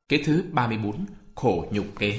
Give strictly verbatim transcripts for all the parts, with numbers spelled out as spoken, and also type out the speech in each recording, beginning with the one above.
Kế thứ ba mươi bốn, khổ nhục kế.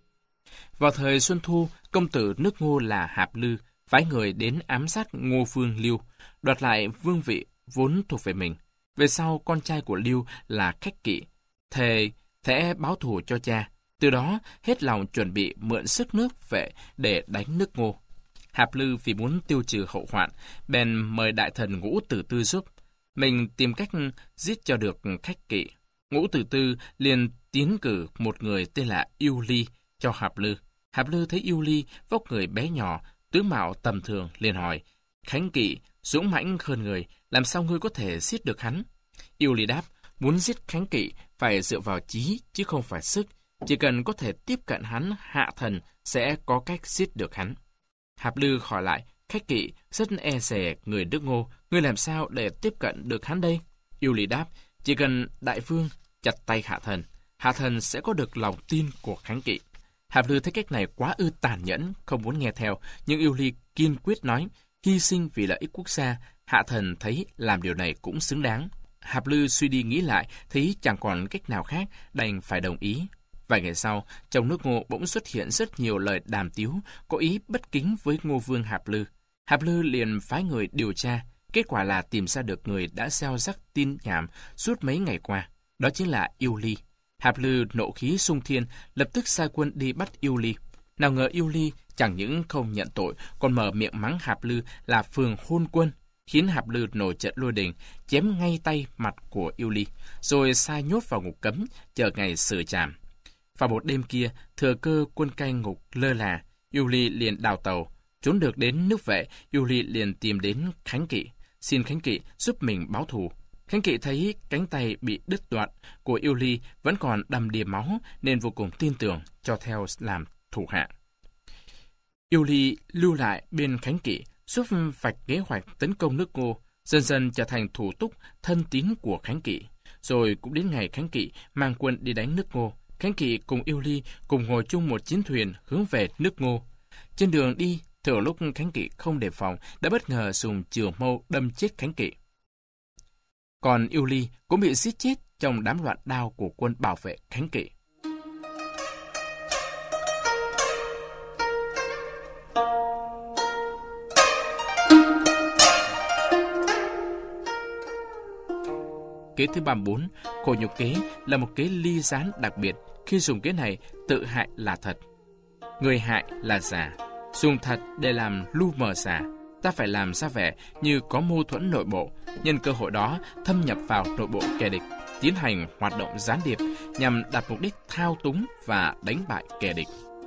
Vào thời Xuân Thu, công tử nước Ngô là Hạp Lư phái người đến ám sát Ngô vương Liêu, đoạt lại vương vị vốn thuộc về mình. Về sau, con trai của Liêu là Khách Kỵ thề sẽ báo thù cho cha, từ đó hết lòng chuẩn bị mượn sức nước vệ để đánh nước Ngô. Hạp Lư vì muốn tiêu trừ hậu hoạn, bèn mời đại thần Ngũ Tử Tư giúp. Mình tìm cách giết cho được Khách Kỵ. Ngũ Tử Tư liền tiến cử một người tên là Yêu Ly cho Hạp Lư. Hạp Lư thấy Yêu Ly vóc người bé nhỏ, tướng mạo tầm thường, liền hỏi: Khánh Kỵ dũng mãnh hơn người, làm sao ngươi có thể giết được hắn? Yêu Ly đáp: muốn giết Khánh Kỵ phải dựa vào trí chứ không phải sức. Chỉ cần có thể tiếp cận hắn, hạ thần sẽ có cách giết được hắn. Hạp Lư hỏi lại: Khách Kỵ rất e dè người nước Ngô, ngươi làm sao để tiếp cận được hắn đây? Yêu Ly đáp: chỉ cần đại vương chặt tay hạ thần, hạ thần sẽ có được lòng tin của Khánh Kỵ. Hạp Lư thấy cách này quá ư tàn nhẫn, không muốn nghe theo, nhưng Yêu Ly kiên quyết nói: hy sinh vì lợi ích quốc gia, hạ thần thấy làm điều này cũng xứng đáng. Hạp Lư suy đi nghĩ lại, thấy chẳng còn cách nào khác, đành phải đồng ý. Vài ngày sau, trong nước Ngô bỗng xuất hiện rất nhiều lời đàm tiếu, có ý bất kính với Ngô vương Hạp Lư. Hạp Lư liền phái người điều tra, kết quả là tìm ra được người đã gieo rắc tin nhảm suốt mấy ngày qua, đó chính là Yêu Ly. Hạp Lư nộ khí xung thiên, lập tức sai quân đi bắt Yêu Ly. Nào ngờ Yêu Ly chẳng những không nhận tội, còn mở miệng mắng Hạp Lư là phường hôn quân, khiến Hạp Lư nổi trận lôi đình, chém ngay tay mặt của Yêu Ly, rồi sai nhốt vào ngục cấm, chờ ngày xử trảm. Vào một đêm kia, thừa cơ quân canh ngục lơ là, Yêu Ly liền đào tàu. Trốn được đến nước Vệ, Yêu Ly liền tìm đến Khánh Kỵ, xin Khánh Kỵ giúp mình báo thù. Khánh Kỵ thấy cánh tay bị đứt đoạn của Yêu Ly vẫn còn đầm đìa máu, nên vô cùng tin tưởng, cho theo làm thủ hạ. Yêu Ly lưu lại bên Khánh Kỵ, giúp vạch kế hoạch tấn công nước Ngô, dần dần trở thành thủ túc thân tín của Khánh Kỵ. Rồi cũng đến ngày Khánh Kỵ mang quân đi đánh nước Ngô, Khánh Kỵ cùng Yêu Ly cùng ngồi chung một chiến thuyền hướng về nước Ngô. Trên đường đi, thừa lúc Khánh Kỵ không đề phòng, đã bất ngờ dùng trường mâu đâm chết Khánh Kỵ. Còn Yêu Ly cũng bị giết chết trong đám loạn đao của quân bảo vệ Khánh Kỵ. Kế thứ ba mươi bốn, khổ nhục kế, là một kế ly gián đặc biệt. Khi dùng kế này, tự hại là thật, người hại là giả. Dùng thật để làm lu mờ giả. Ta phải làm ra vẻ như có mâu thuẫn nội bộ, nhân cơ hội đó thâm nhập vào nội bộ kẻ địch, tiến hành hoạt động gián điệp nhằm đạt mục đích thao túng và đánh bại kẻ địch.